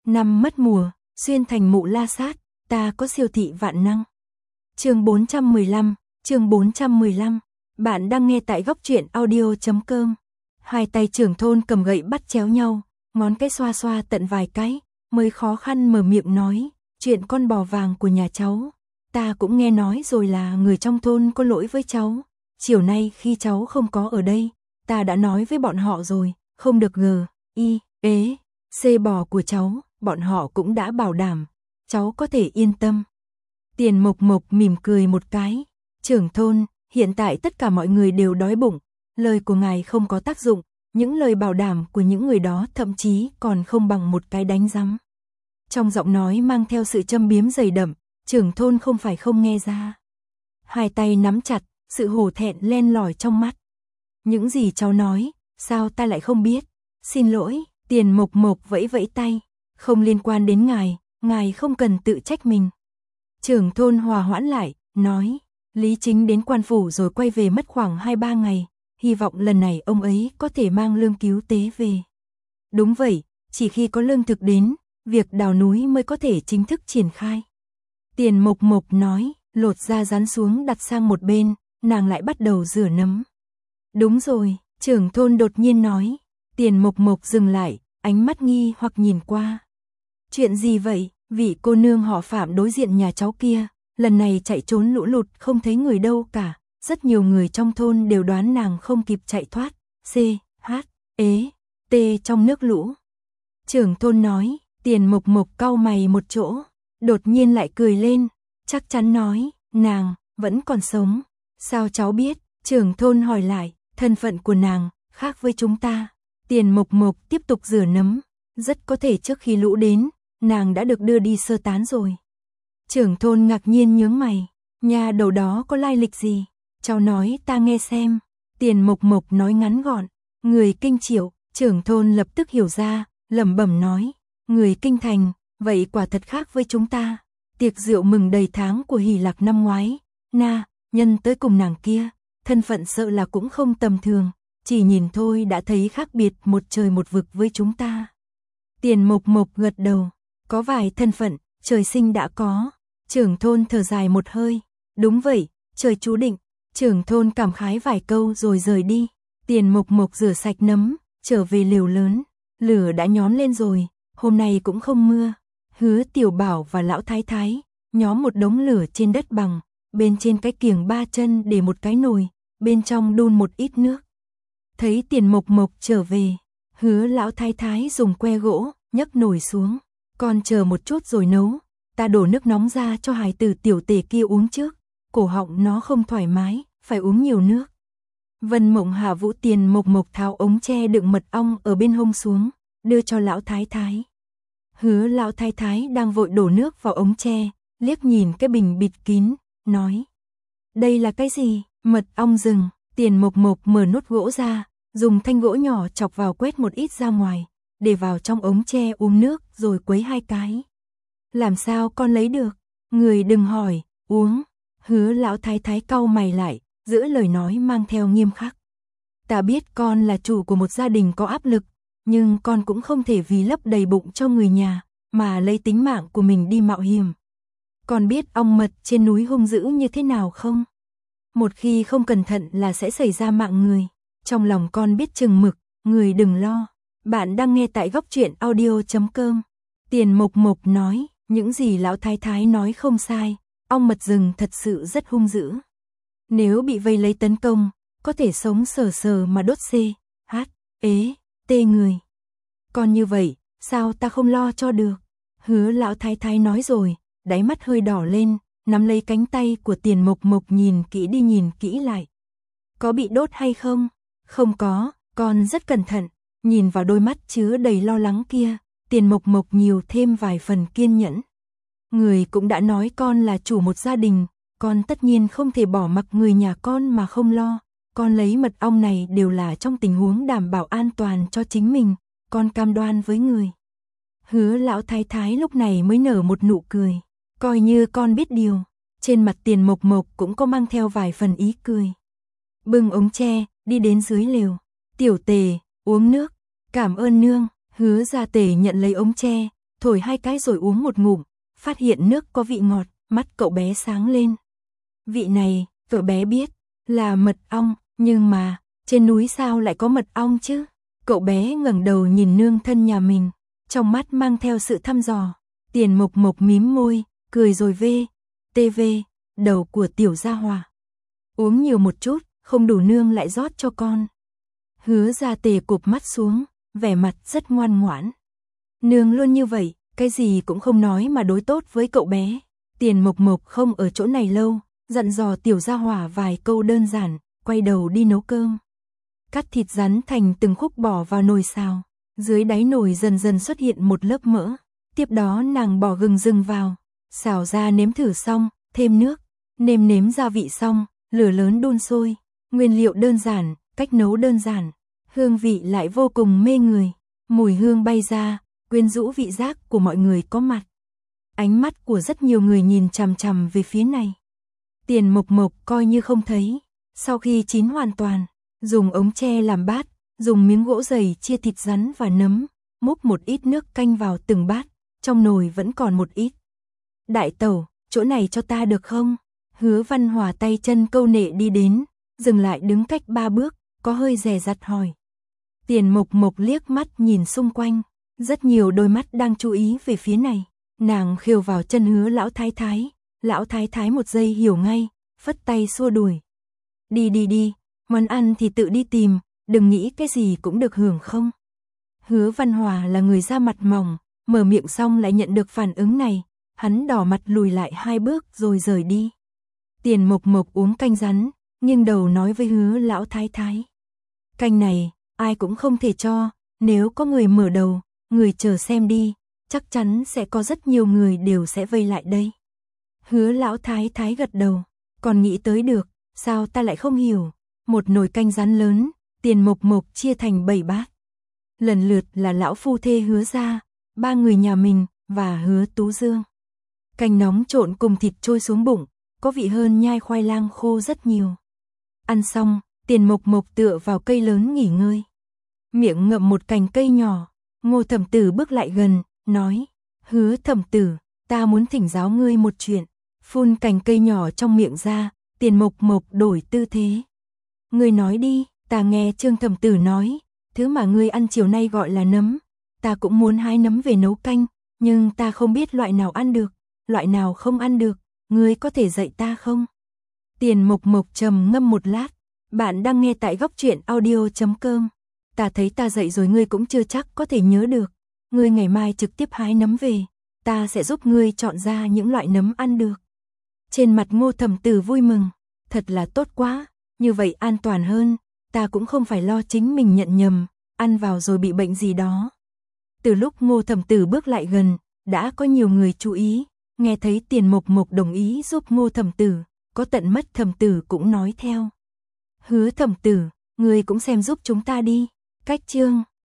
Năm mất mùa, xuyên thành mụ la sát, ta có siêu thị vạn năng. Chương 415. Bạn đang nghe tại góc truyện audio.com. Hai tay trưởng thôn cầm gậy bắt chéo nhau, ngón cái xoa xoa tận vài cái, mới khó khăn mở miệng nói, chuyện con bò vàng của nhà cháu. Ta cũng nghe nói rồi là người trong thôn có lỗi với cháu. Chiều nay khi cháu không có ở đây, ta đã nói với bọn họ rồi, không được C bò của cháu, bọn họ cũng đã bảo đảm, cháu có thể yên tâm. Tiền Mộc Mộc mỉm cười một cái, trưởng thôn, hiện tại tất cả mọi người đều đói bụng, lời của ngài không có tác dụng, những lời bảo đảm của những người đó thậm chí còn không bằng một cái đánh rắm. Trong giọng nói mang theo sự châm biếm dày đậm, trưởng thôn không phải không nghe ra. Hai tay nắm chặt, sự hổ thẹn len lỏi trong mắt. Những gì cháu nói, sao ta lại không biết? Xin lỗi, Tiền Mộc Mộc vẫy vẫy tay, không liên quan đến ngài không cần tự trách mình. Trưởng thôn hòa hoãn lại, nói, Lý Chính đến quan phủ rồi quay về mất khoảng 2-3 ngày, hy vọng lần này ông ấy có thể mang lương cứu tế về. Đúng vậy, chỉ khi có lương thực đến, việc đào núi mới có thể chính thức triển khai. Tiền Mộc Mộc nói, lột da rán xuống đặt sang một bên, nàng lại bắt đầu rửa nấm. Đúng rồi, trưởng thôn đột nhiên nói. Tiền Mộc Mộc dừng lại, ánh mắt nghi hoặc nhìn qua. Chuyện gì vậy? Vị cô nương họ Phạm đối diện nhà cháu kia, lần này chạy trốn lũ lụt không thấy người đâu cả, rất nhiều người trong thôn đều đoán nàng không kịp chạy thoát. Trong nước lũ. Trưởng thôn nói, Tiền Mộc Mộc cau mày một chỗ, đột nhiên lại cười lên, chắc chắn nói, nàng vẫn còn sống. Sao cháu biết? Trưởng thôn hỏi lại, thân phận của nàng khác với chúng ta. Tiền Mộc Mộc tiếp tục rửa nấm, rất có thể trước khi lũ đến, nàng đã được đưa đi sơ tán rồi. Trưởng thôn ngạc nhiên nhướng mày, nhà đầu đó có lai lịch gì? Cháu nói ta nghe xem. Tiền Mộc Mộc nói ngắn gọn, người Kinh Triệu. Trưởng thôn lập tức hiểu ra, lẩm bẩm nói, người Kinh Thành, vậy quả thật khác với chúng ta. Tiệc rượu mừng đầy tháng của Hỷ Lạc năm ngoái, nhân tới cùng nàng kia, thân phận sợ là cũng không tầm thường. Chỉ nhìn thôi đã thấy khác biệt một trời một vực với chúng ta. Tiền Mộc Mộc gật đầu, có vài thân phận, trời sinh đã có. Trưởng thôn thở dài một hơi, đúng vậy, trời chú định. Trưởng thôn cảm khái vài câu rồi rời đi. Tiền Mộc Mộc rửa sạch nấm, trở về lều lớn, lửa đã nhón lên rồi, hôm nay cũng không mưa. Hứa Tiểu Bảo và Lão Thái Thái, nhóm một đống lửa trên đất bằng, bên trên cái kiềng 3 chân để một cái nồi, bên trong đun một ít nước. Thấy Tiền Mộc Mộc trở về, Hứa Lão Thái Thái dùng que gỗ, nhấc nồi xuống. Con chờ một chút rồi nấu, ta đổ nước nóng ra cho hài tử tiểu tể kia uống trước. Cổ họng nó không thoải mái, phải uống nhiều nước. Vân Mộng hạ vũ Tiền Mộc Mộc tháo ống tre đựng mật ong ở bên hông xuống, đưa cho Lão Thái Thái. Hứa Lão Thái Thái đang vội đổ nước vào ống tre, liếc nhìn cái bình bịt kín, nói. Đây là cái gì? Mật ong rừng. Tiền Mộc Mộc mở nút gỗ ra, dùng thanh gỗ nhỏ chọc vào quét một ít ra ngoài, để vào trong ống tre uống nước rồi quấy 2 cái. Làm sao con lấy được? Người đừng hỏi, uống. Hứa Lão Thái Thái cau mày lại, giữa lời nói mang theo nghiêm khắc. Ta biết con là chủ của một gia đình có áp lực, nhưng con cũng không thể vì lấp đầy bụng cho người nhà, mà lấy tính mạng của mình đi mạo hiểm. Con biết ong mật trên núi hung dữ như thế nào không? Một khi không cẩn thận là sẽ xảy ra mạng người. Trong lòng con biết chừng mực, người đừng lo. Bạn đang nghe tại góc truyện audio.com. Tiền Mộc Mộc nói, những gì Lão Thái Thái nói không sai, ong mật rừng thật sự rất hung dữ. Nếu bị vây lấy tấn công, có thể sống sờ sờ mà đốt người. Còn như vậy, sao ta không lo cho được? Hứa Lão Thái Thái nói rồi, đáy mắt hơi đỏ lên, nắm lấy cánh tay của Tiền Mộc Mộc nhìn kỹ đi nhìn kỹ lại. Có bị đốt hay không? Không có, con rất cẩn thận. Nhìn vào đôi mắt chứa đầy lo lắng kia, Tiền Mộc Mộc nhiều thêm vài phần kiên nhẫn. Người cũng đã nói con là chủ một gia đình, con tất nhiên không thể bỏ mặc người nhà con mà không lo. Con lấy mật ong này đều là trong tình huống đảm bảo an toàn cho chính mình, con cam đoan với người. Hứa Lão Thái Thái lúc này mới nở một nụ cười, coi như con biết điều. Trên mặt Tiền Mộc Mộc cũng có mang theo vài phần ý cười. Bưng ống tre, đi đến dưới lều. Tiểu Tề, uống nước. Cảm ơn nương. Hứa Gia Tề nhận lấy ống tre, thổi 2 cái rồi uống một ngụm, phát hiện nước có vị ngọt, mắt cậu bé sáng lên. Vị này, cậu bé biết, là mật ong, nhưng mà, trên núi sao lại có mật ong chứ? Cậu bé ngẩng đầu nhìn nương thân nhà mình, trong mắt mang theo sự thăm dò. Tiền Mộc Mộc mím môi, cười rồi TV, đầu của tiểu gia hòa. Uống nhiều một chút, không đủ nương lại rót cho con. Hứa Gia Tề cụp mắt xuống, vẻ mặt rất ngoan ngoãn. Nương luôn như vậy, cái gì cũng không nói mà đối tốt với cậu bé. Tiền Mộc Mộc không ở chỗ này lâu, dặn dò tiểu gia hỏa vài câu đơn giản, quay đầu đi nấu cơm. Cắt thịt rắn thành từng khúc bỏ vào nồi xào, dưới đáy nồi dần dần xuất hiện một lớp mỡ. Tiếp đó nàng bỏ gừng rừng vào, xào ra nếm thử xong, thêm nước, nêm nếm gia vị xong, lửa lớn đun sôi. Nguyên liệu đơn giản, cách nấu đơn giản, hương vị lại vô cùng mê người. Mùi hương bay ra, quyến rũ vị giác của mọi người có mặt. Ánh mắt của rất nhiều người nhìn chằm chằm về phía này. Tiền Mộc Mộc coi như không thấy. Sau khi chín hoàn toàn, dùng ống tre làm bát, dùng miếng gỗ dày chia thịt rắn và nấm, múc một ít nước canh vào từng bát, trong nồi vẫn còn một ít. Đại tẩu, chỗ này cho ta được không? Hứa Văn Hòa tay chân câu nệ đi đến, dừng lại đứng cách 3 bước, có hơi dè dặt hỏi. Tiền Mộc Mộc liếc mắt nhìn xung quanh, rất nhiều đôi mắt đang chú ý về phía này. Nàng khều vào chân Hứa lão thái thái một giây hiểu ngay, phất tay xua đuổi. Đi, món ăn thì tự đi tìm, đừng nghĩ cái gì cũng được hưởng không. Hứa Văn Hòa là người da mặt mỏng, mở miệng xong lại nhận được phản ứng này, hắn đỏ mặt lùi lại 2 bước rồi rời đi. Tiền Mộc Mộc uống canh rắn, nhưng đầu nói với Hứa lão thái thái. Canh này, ai cũng không thể cho, nếu có người mở đầu, người chờ xem đi, chắc chắn sẽ có rất nhiều người đều sẽ vây lại đây. Hứa lão thái thái gật đầu, còn nghĩ tới được, sao ta lại không hiểu. Một nồi canh rắn lớn, Tiền Mộc Mộc chia thành 7 bát. Lần lượt là lão phu thê Hứa gia, 3 người nhà mình, và Hứa Tú Dương. Canh nóng trộn cùng thịt trôi xuống bụng, có vị hơn nhai khoai lang khô rất nhiều. Ăn xong, Tiền Mộc Mộc tựa vào cây lớn nghỉ ngơi. Miệng ngậm một cành cây nhỏ, Ngô Thẩm Tử bước lại gần, nói, Hứa Thẩm Tử, ta muốn thỉnh giáo ngươi một chuyện. Phun cành cây nhỏ trong miệng ra, Tiền Mộc Mộc đổi tư thế. Ngươi nói đi, ta nghe Trương Thẩm Tử nói, thứ mà ngươi ăn chiều nay gọi là nấm. Ta cũng muốn hái nấm về nấu canh, nhưng ta không biết loại nào ăn được, loại nào không ăn được, ngươi có thể dạy ta không? Tiền Mộc Mộc trầm ngâm một lát, bạn đang nghe tại Góc Truyện Audio.com. Ta thấy ta dạy rồi ngươi cũng chưa chắc có thể nhớ được. Ngươi ngày mai trực tiếp hái nấm về, ta sẽ giúp ngươi chọn ra những loại nấm ăn được. Trên mặt Ngô Thẩm Tử vui mừng, thật là tốt quá, như vậy an toàn hơn, ta cũng không phải lo chính mình nhận nhầm, ăn vào rồi bị bệnh gì đó. Từ lúc Ngô Thẩm Tử bước lại gần, đã có nhiều người chú ý, nghe thấy Tiền Mộc Mộc đồng ý giúp Ngô Thẩm Tử, có tận mắt Thẩm Tử cũng nói theo. Hứa Thẩm Tử, ngươi cũng xem giúp chúng ta đi. Cách chương